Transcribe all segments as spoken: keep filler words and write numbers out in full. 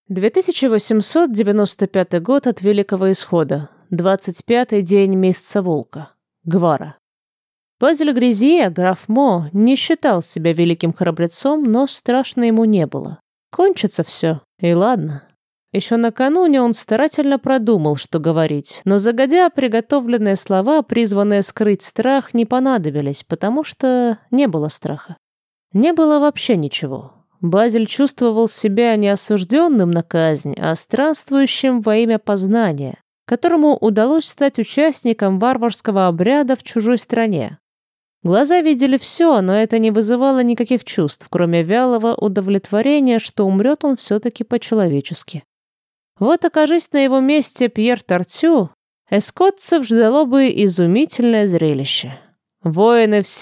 две тысячи восемьсот девяносто пятый год от Великого Исхода. двадцать пятый день месяца Волка. Гвара. Базиль Грязье, граф Мо, не считал себя великим храбрецом, но страшно ему не было. Кончится все, и ладно. Еще накануне он старательно продумал, что говорить, но загодя приготовленные слова, призванные скрыть страх, не понадобились, потому что не было страха. Не было вообще ничего. Базиль чувствовал себя не осужденным на казнь, а странствующим во имя познания, которому удалось стать участником варварского обряда в чужой стране. Глаза видели все, но это не вызывало никаких чувств, кроме вялого удовлетворения, что умрет он все-таки по-человечески. Вот окажись на его месте Пьер Тартю, эскотцев ждало бы изумительное зрелище. Воины в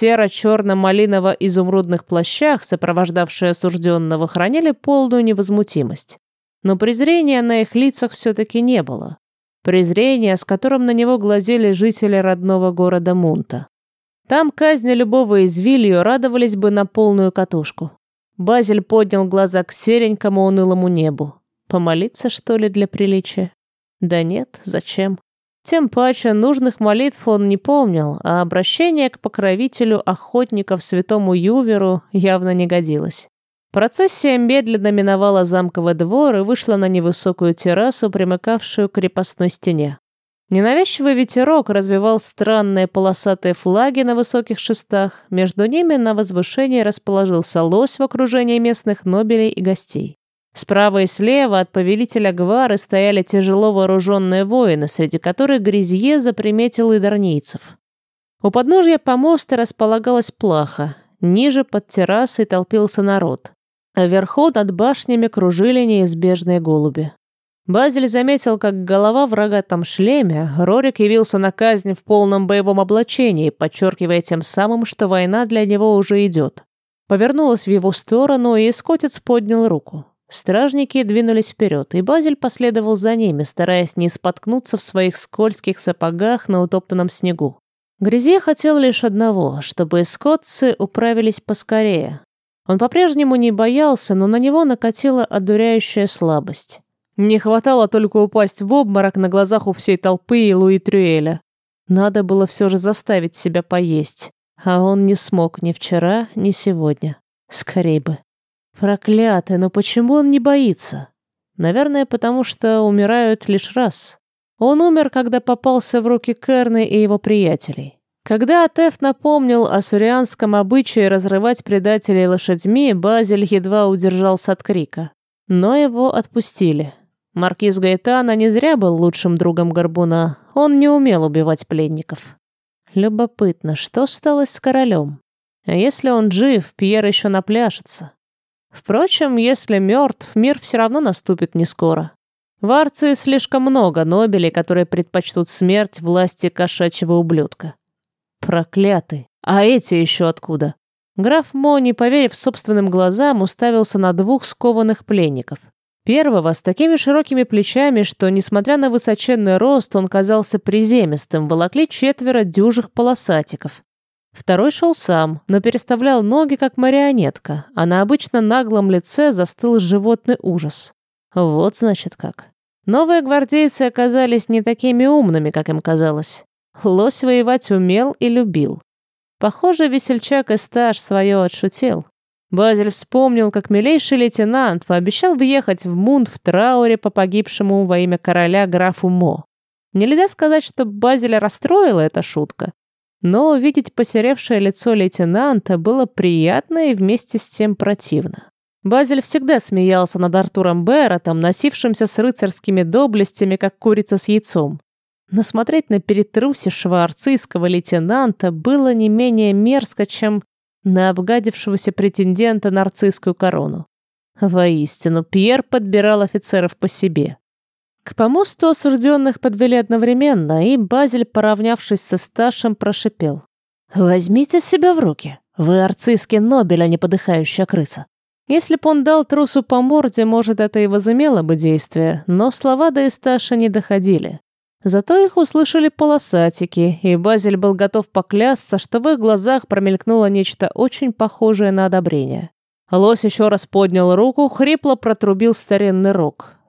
серо-черно-малиново-изумрудных плащах, сопровождавшие осужденного, хранили полную невозмутимость. Но презрения на их лицах все-таки не было. Презрение, с которым на него глазели жители родного города Мунта. Там казни любого извилью радовались бы на полную катушку. Базиль поднял глаза к серенькому унылому небу. Помолиться, что ли, для приличия? Да нет, зачем? Тем паче нужных молитв он не помнил, а обращение к покровителю охотников святому Юверу явно не годилось. Процессия медленно миновала замковый двор и вышла на невысокую террасу, примыкавшую к крепостной стене. Ненавязчивый ветерок развивал странные полосатые флаги на высоких шестах, между ними на возвышении расположился лось в окружении местных нобелей и гостей. Справа и слева от повелителя Гвары стояли тяжело вооруженные воины, среди которых Грязье заприметил идарнийцев. У подножья помоста располагалась плаха, ниже под террасой толпился народ, а вверху над башнями кружили неизбежные голуби. Базиль заметил, как голова в рогатом шлеме, Рорик явился на казнь в полном боевом облачении, подчеркивая тем самым, что война для него уже идет. Повернулась в его сторону, и эскотец поднял руку. Стражники двинулись вперед, и Базиль последовал за ними, стараясь не споткнуться в своих скользких сапогах на утоптанном снегу. Грязье хотел лишь одного, чтобы эскотцы управились поскорее. Он по-прежнему не боялся, но на него накатила одуряющая слабость. Не хватало только упасть в обморок на глазах у всей толпы и Луи Трюэля. Надо было все же заставить себя поесть, а он не смог ни вчера, ни сегодня. Скорей бы. Проклятый, но почему он не боится? Наверное, потому что умирают лишь раз. Он умер, когда попался в руки Керны и его приятелей. Когда Атеф напомнил о сурианском обычае разрывать предателей лошадьми, Базиль едва удержался от крика. Но его отпустили. Маркиз Гаэтана не зря был лучшим другом Горбуна. Он не умел убивать пленников. Любопытно, что стало с королем? А если он жив, Пьер еще напляшется. Впрочем, если мертв, мир все равно наступит не скоро. В Арции слишком много нобелей, которые предпочтут смерть власти кошачьего ублюдка. Проклятый. А эти еще откуда? Граф Мо, не поверив собственным глазам, уставился на двух скованных пленников. Первого с такими широкими плечами, что, несмотря на высоченный рост, он казался приземистым, волокли четверо дюжих полосатиков. Второй шел сам, но переставлял ноги, как марионетка, а на обычно наглом лице застыл животный ужас. Вот значит как. Новые гвардейцы оказались не такими умными, как им казалось. Лось воевать умел и любил. Похоже, весельчак Эстаж свое отшутил. Базиль вспомнил, как милейший лейтенант пообещал въехать в Мунт в трауре по погибшему во имя короля графу Мо. Нельзя сказать, что Базиля расстроила эта шутка. Но увидеть посеревшее лицо лейтенанта было приятно и вместе с тем противно. Базиль всегда смеялся над Артуром Берретом, носившимся с рыцарскими доблестями, как курица с яйцом. Но смотреть на перетрусившего арцийского лейтенанта было не менее мерзко, чем на обгадившегося претендента на арцийскую корону. Воистину, Пьер подбирал офицеров по себе. К помосту осужденных подвели одновременно, и Базиль, поравнявшись со Сташем, прошипел. «Возьмите себя в руки. Вы арцийский нобель, а не подыхающая крыса». Если б он дал трусу по морде, может, это и возымело бы действие, но слова до Эсташа не доходили. Зато их услышали полосатики, и Базиль был готов поклясться, что в их глазах промелькнуло нечто очень похожее на одобрение. Лось еще раз поднял руку, хрипло протрубил старинный рог.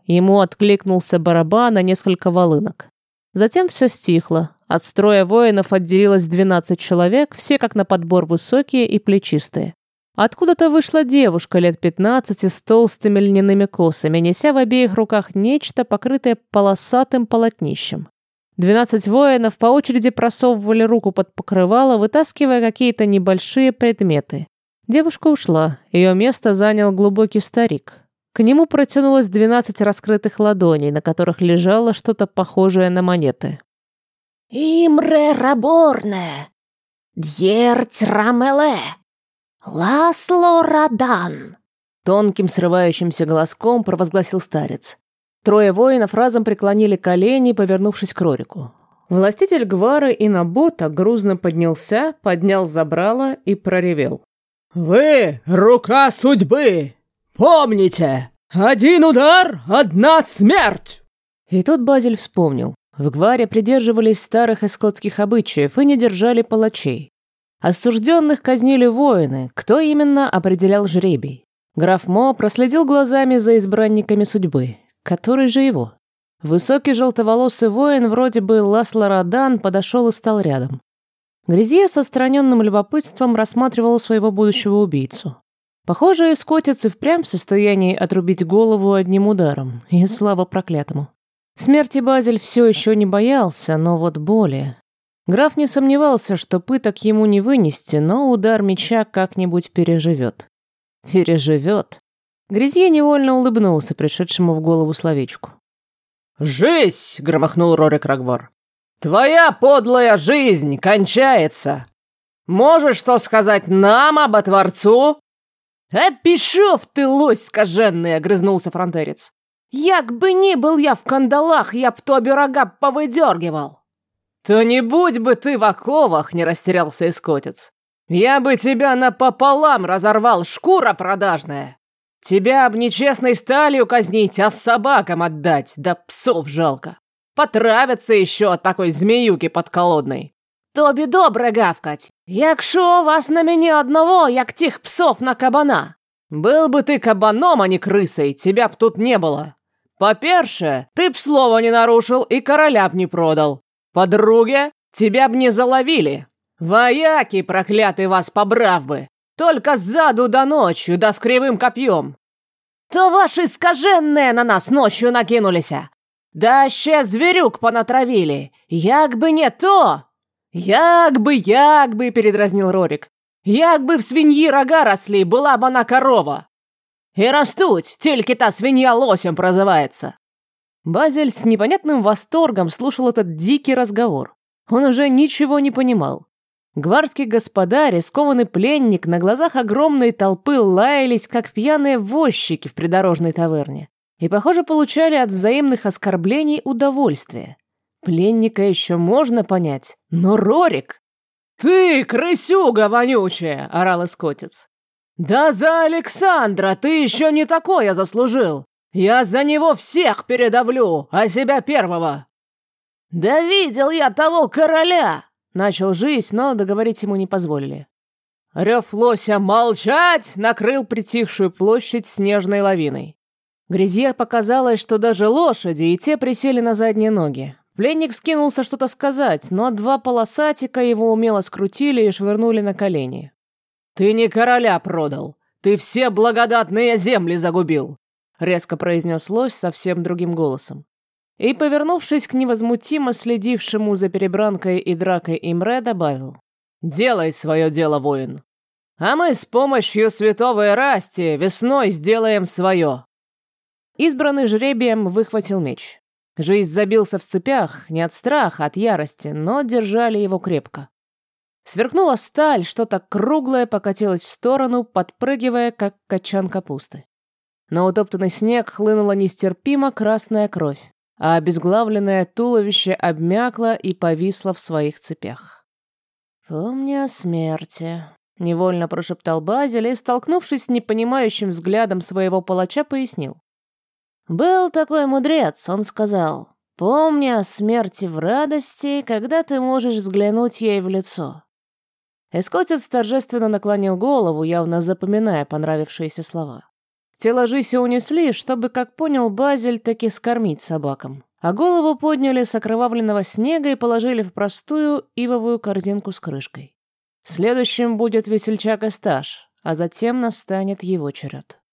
Ему откликнулся барабан, а несколько волынок. Затем все стихло. От строя воинов отделилось двенадцать человек, все как на подбор высокие и плечистые. Откуда-то вышла девушка лет пятнадцати с толстыми льняными косами, неся в обеих руках нечто, покрытое полосатым полотнищем. Двенадцать воинов по очереди просовывали руку под покрывало, вытаскивая какие-то небольшие предметы. Девушка ушла, ее место занял глубокий старик. К нему протянулось двенадцать раскрытых ладоней, на которых лежало что-то похожее на монеты. «Имре Раборне, Дьерть Рамеле, Ласло Радан», тонким срывающимся голоском провозгласил старец. Трое воинов разом преклонили колени, повернувшись к Рорику. Властитель Гвары и Набота грузно поднялся, поднял забрало и проревел. «Вы — рука судьбы! Помните! Один удар, одна смерть!» И тут Базиль вспомнил. В Гваре придерживались старых эскотских обычаев и не держали палачей. Осужденных казнили воины, кто именно определял жребий. Граф Мо проследил глазами за избранниками судьбы. Который же его? Высокий желтоволосый воин, вроде бы Ласло Радан, подошел и стал рядом. Грязье с отстраненным любопытством рассматривал своего будущего убийцу. Похоже, эскотец и впрямь в состоянии отрубить голову одним ударом, и слава проклятому. Смерти Базиль все еще не боялся, но вот боли. Граф не сомневался, что пыток ему не вынести, но удар меча как-нибудь переживет. Переживет. Грязье невольно улыбнулся пришедшему в голову словечку. «Жизнь!» — громыхнул Рорик Рагвар. «Твоя подлая жизнь кончается! Можешь что сказать нам об Творцу?» «А пішов ты, лось скаженный!» — огрызнулся фронтерец. «Як бы ни был я в кандалах, я б тобі рога повыдергивал!» «То не будь бы ты в оковах!» — не растерялся эскотец. «Я бы тебя напополам разорвал, шкура продажная! Тебя б нечестной сталью казнить, а собакам отдать, да псов жалко! Потравятся еще от такой змеюки подколодной!» «Тобі добре гавкать! Якшо вас на меня одного, як тих псов на кабана!» «Был бы ты кабаном, а не крысой, тебя б тут не было! По-перше, ты б слова не нарушил и короля б не продал! По-друге, тебя б не заловили! Вояки, проклятый вас, побрав бы! Только сзаду да ночью, да с кривым копьем!» «То ваши скаженные на нас ночью накинулися! Да ще зверюк понатравили! Як бы не то!» «Як бы, як бы!» — передразнил Рорик. «Як бы в свиньи рога росли, была бы она корова! И растуть, тільки та свинья лосем прозывается!» Базиль с непонятным восторгом слушал этот дикий разговор. Он уже ничего не понимал. Гварский господарь и скованный пленник на глазах огромной толпы лаялись, как пьяные возчики в придорожной таверне, и, похоже, получали от взаимных оскорблений удовольствие. Пленника еще можно понять, но Рорик... «Ты, крысюга вонючая!» — орал эскотец. «Да за Александра ты еще не такое заслужил! Я за него всех передавлю, а себя первого!» «Да видел я того короля!» — начал жизнь, но договорить ему не позволили. Рев лося «молчать!» накрыл притихшую площадь снежной лавиной. Грязье показалось, что даже лошади и те присели на задние ноги. Пленник вскинулся что-то сказать, но два полосатика его умело скрутили и швырнули на колени. «Ты не короля продал, ты все благодатные земли загубил!» — резко произнес лось совсем другим голосом. И, повернувшись к невозмутимо следившему за перебранкой и дракой Имре, добавил: «Делай свое дело, воин, а мы с помощью святого Эрасти весной сделаем свое!» Избранный жребием выхватил меч. Жизнь забился в цепях, не от страха, а от ярости, но держали его крепко. Сверкнула сталь, что-то круглое покатилось в сторону, подпрыгивая, как качан капусты. На утоптанный снег хлынула нестерпимо красная кровь, а обезглавленное туловище обмякло и повисло в своих цепях. «Помни о смерти», — невольно прошептал Базиль и, столкнувшись с непонимающим взглядом своего палача, пояснил. «Был такой мудрец, он сказал, помни о смерти в радости, когда ты можешь взглянуть ей в лицо». Эскотец торжественно наклонил голову, явно запоминая понравившиеся слова. Тело Жиси унесли, чтобы, как понял Базель, таки скормить собакам. А голову подняли с окровавленного снега и положили в простую ивовую корзинку с крышкой. Следующим будет весельчак Эсташ, а затем настанет его черед.